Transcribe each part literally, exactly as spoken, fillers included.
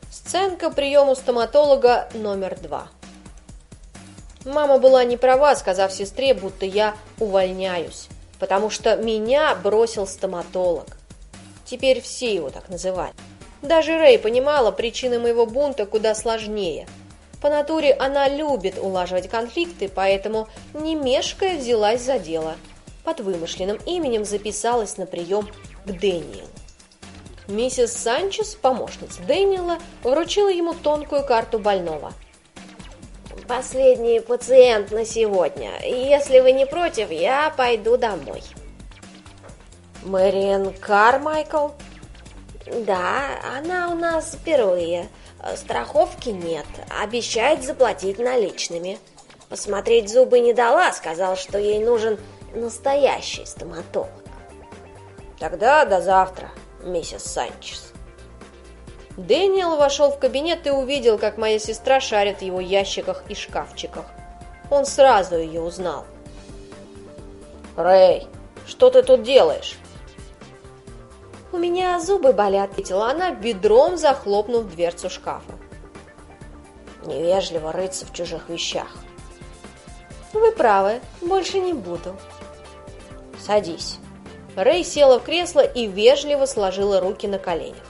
Сценка приема стоматолога номер два. Мама была не права, сказав сестре, будто я увольняюсь, потому что меня бросил стоматолог. Теперь все его так называют. Даже Рэй понимала, причины моего бунта куда сложнее. По натуре она любит улаживать конфликты, поэтому, не мешкая, взялась за дело. Под вымышленным именем записалась на прием к Дэниелу. Миссис Санчес, помощница Дэниела, вручила ему тонкую карту больного. «Последний пациент на сегодня. Если вы не против, я пойду домой». «Мэриэн Кармайкл?» «Да, она у нас впервые. Страховки нет. Обещает заплатить наличными. Посмотреть зубы не дала, сказала, что ей нужен настоящий стоматолог». «Тогда до завтра, миссис Санчес». Дэниел вошел в кабинет и увидел, как моя сестра шарит в его ящиках и шкафчиках. Он сразу ее узнал. «Рэй, что ты тут делаешь?» «У меня зубы болят», — ответила она, бедром захлопнув дверцу шкафа. «Невежливо рыться в чужих вещах». «Вы правы, больше не буду». «Садись». Рэй села в кресло и вежливо сложила руки на коленях.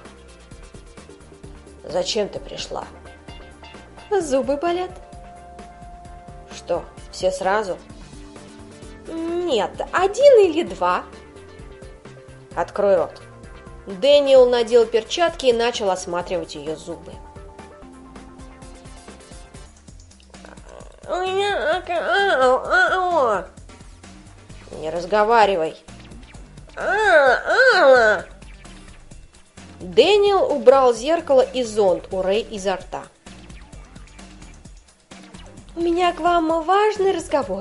«Зачем ты пришла?» «Зубы болят». «Что, все сразу?» «Нет, один или два». «Открой рот». Дэниел надел перчатки и начал осматривать ее зубы. «Не разговаривай». Дэниел убрал зеркало и зонт у Рэй изо рта. «У меня к вам важный разговор».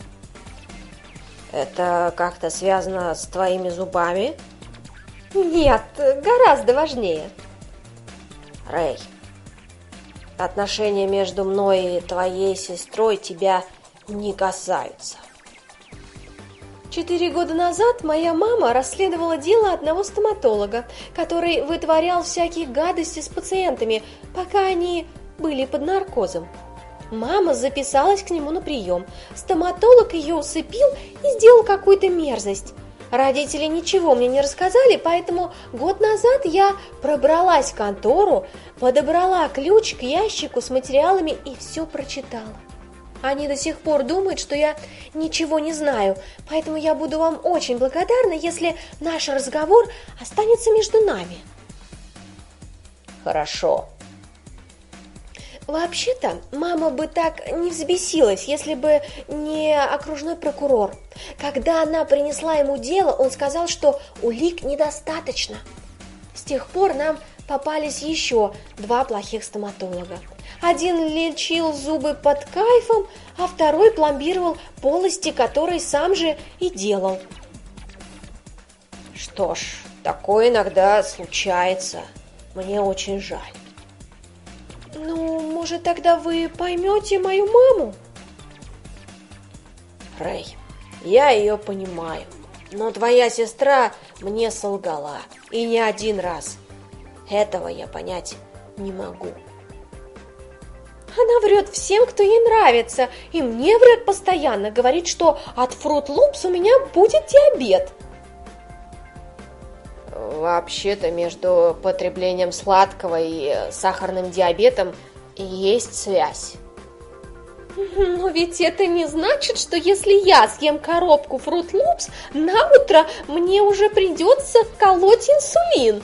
«Это как-то связано с твоими зубами?» «Нет, гораздо важнее». «Рэй, отношения между мной и твоей сестрой тебя не касаются». Четыре года назад моя мама расследовала дело одного стоматолога, который вытворял всякие гадости с пациентами, пока они были под наркозом. Мама записалась к нему на прием. Стоматолог ее усыпил и сделал какую-то мерзость. Родители ничего мне не рассказали, поэтому год назад я пробралась в контору, подобрала ключ к ящику с материалами и все прочитала. Они до сих пор думают, что я ничего не знаю, поэтому я буду вам очень благодарна, если наш разговор останется между нами». «Хорошо». Вообще-то, мама бы так не взбесилась, если бы не окружной прокурор. Когда она принесла ему дело, он сказал, что улик недостаточно. С тех пор нам попались еще два плохих стоматолога. Один лечил зубы под кайфом, а второй пломбировал полости, которые сам же и делал. «Что ж, такое иногда случается. Мне очень жаль». «Ну, может, тогда вы поймете мою маму?» «Рэй, я ее понимаю, но твоя сестра мне солгала, и не один раз. Этого я понять не могу». «Она врет всем, кто ей нравится, и мне врет постоянно, говорит, что от Fruit Loops у меня будет диабет». «Вообще-то между потреблением сладкого и сахарным диабетом есть связь». «Но ведь это не значит, что если я съем коробку Fruit Loops, на утро мне уже придется колоть инсулин».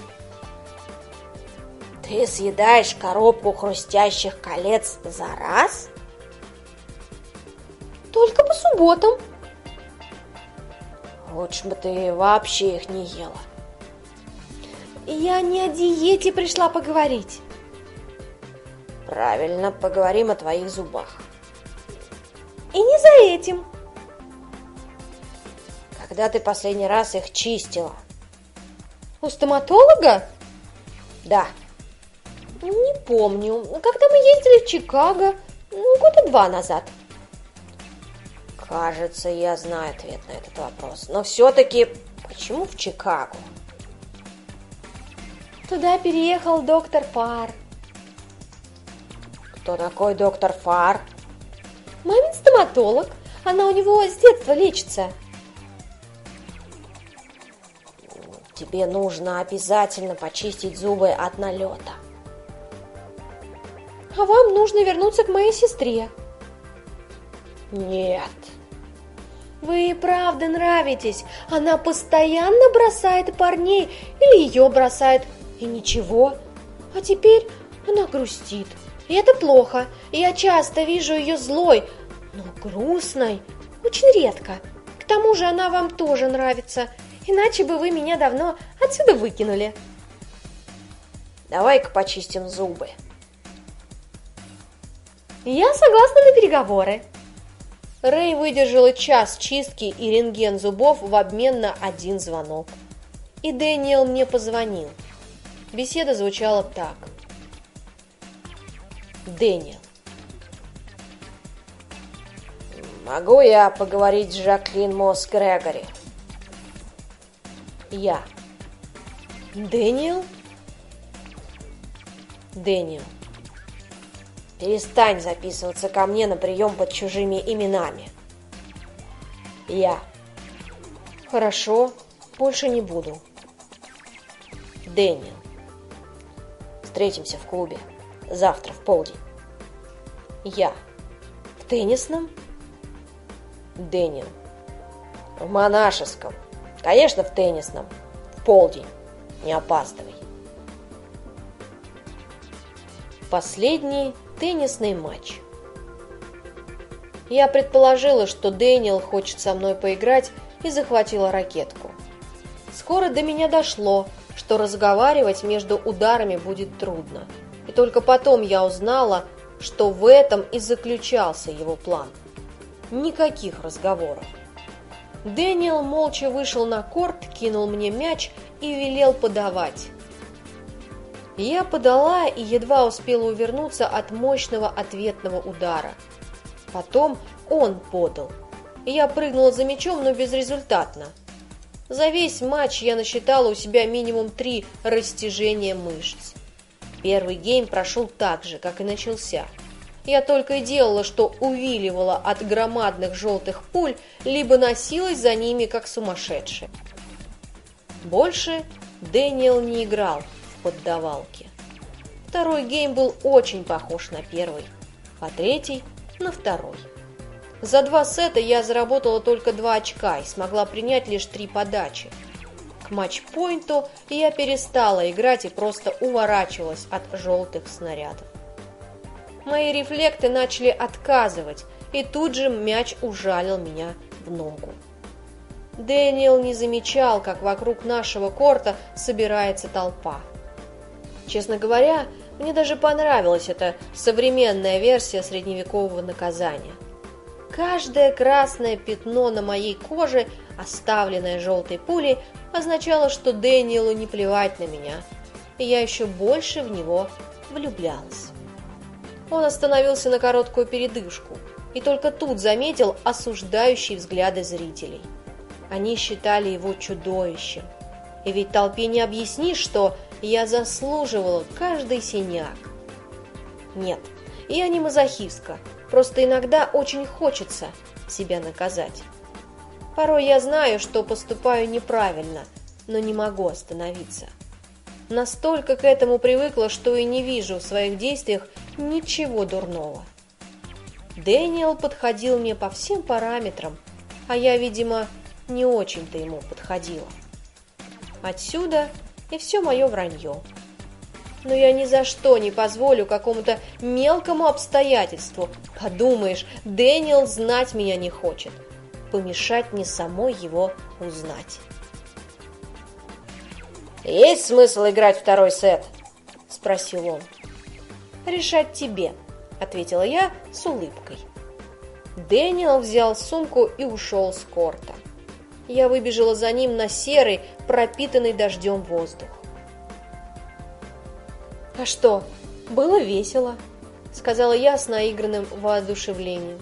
«Ты съедаешь коробку хрустящих колец за раз?» «Только по субботам». «Лучше бы ты вообще их не ела». «Я не о диете пришла поговорить». «Правильно, поговорим о твоих зубах». «И не за этим». «Когда ты последний раз их чистила?» «У стоматолога?» «Да». «Не помню. Когда мы ездили в Чикаго, года два назад». «Кажется, я знаю ответ на этот вопрос. Но все-таки, почему в Чикаго?» «Туда переехал доктор Парр». Кто такой доктор Фар? Мамин стоматолог. Она у него с детства лечится. Тебе нужно обязательно почистить зубы от налета. А вам нужно вернуться к моей сестре. Нет. Вы и правда нравитесь. Она постоянно бросает парней или ее бросает, и ничего. А теперь она грустит. И это плохо. Я часто вижу ее злой, но грустной очень редко. К тому же она вам тоже нравится. Иначе бы вы меня давно отсюда выкинули. Давай-ка почистим зубы. Я согласна на переговоры. Рэй выдержала час чистки и рентген зубов в обмен на один звонок. И Дэниел мне позвонил. Беседа звучала так. Дэниел. Могу я поговорить с Жаклин Мосс Грегори? Я. Дэниел? Дэниел. Перестань записываться ко мне на прием под чужими именами. Я. Хорошо, больше не буду. Дэниел. Встретимся в клубе. Завтра в полдень. Я. В теннисном? Дэниел. В монашеском. Конечно, в теннисном. В полдень. Не опаздывай. Последний теннисный матч. Я предположила, что Дэниел хочет со мной поиграть, и захватила ракетку. Скоро до меня дошло, что разговаривать между ударами будет трудно. И только потом я узнала, что в этом и заключался его план. Никаких разговоров. Дэниел молча вышел на корт, кинул мне мяч и велел подавать. Я подала и едва успела увернуться от мощного ответного удара. Потом он подал. Я прыгнула за мячом, но безрезультатно. За весь матч я насчитала у себя минимум три растяжения мышц. Первый гейм прошел так же, как и начался. Я только и делала, что увиливала от громадных желтых пуль, либо носилась за ними, как сумасшедшая. Больше Дэниел не играл в поддавалке. Второй гейм был очень похож на первый, а третий – на второй. За два сета я заработала только два очка и смогла принять лишь три подачи. К матчпоинту я перестала играть и просто уворачивалась от желтых снарядов. Мои рефлекты начали отказывать, и тут же мяч ужалил меня в ногу. Дэниел не замечал, как вокруг нашего корта собирается толпа. Честно говоря, мне даже понравилась эта современная версия средневекового наказания. Каждое красное пятно на моей коже, оставленное желтой пулей, означало, что Дэниелу не плевать на меня, и я еще больше в него влюблялась. Он остановился на короткую передышку, и только тут заметил осуждающие взгляды зрителей. Они считали его чудовищем, и ведь толпе не объяснишь, что я заслуживала каждый синяк. Нет, я не мазохистка, просто иногда очень хочется себя наказать. Порой я знаю, что поступаю неправильно, но не могу остановиться. Настолько к этому привыкла, что и не вижу в своих действиях ничего дурного. Дэниел подходил мне по всем параметрам, а я, видимо, не очень-то ему подходила. Отсюда и все мое вранье. Но я ни за что не позволю какому-то мелкому обстоятельству. Подумаешь, Дэниел знать меня не хочет. Помешать мне самой его узнать. «Есть смысл играть второй сет?» – спросил он. «Решать тебе», – ответила я с улыбкой. Дэниел взял сумку и ушел с корта. Я выбежала за ним на серый, пропитанный дождем воздух. «А что, было весело», – сказала я с наигранным воодушевлением.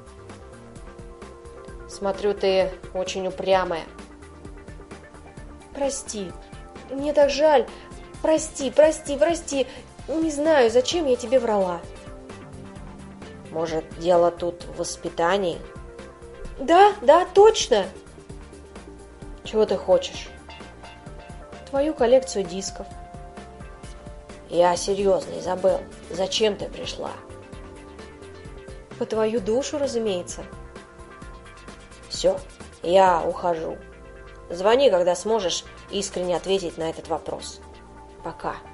«Смотрю, ты очень упрямая». «Прости, мне так жаль. Прости, прости, прости. Не знаю, зачем я тебе врала». Может, дело тут в воспитании? Да, да, точно. Чего ты хочешь? Твою коллекцию дисков. Я серьезно, Изабелл. Зачем ты пришла? По твою душу, разумеется. Все, я ухожу. Звони, когда сможешь искренне ответить на этот вопрос. Пока.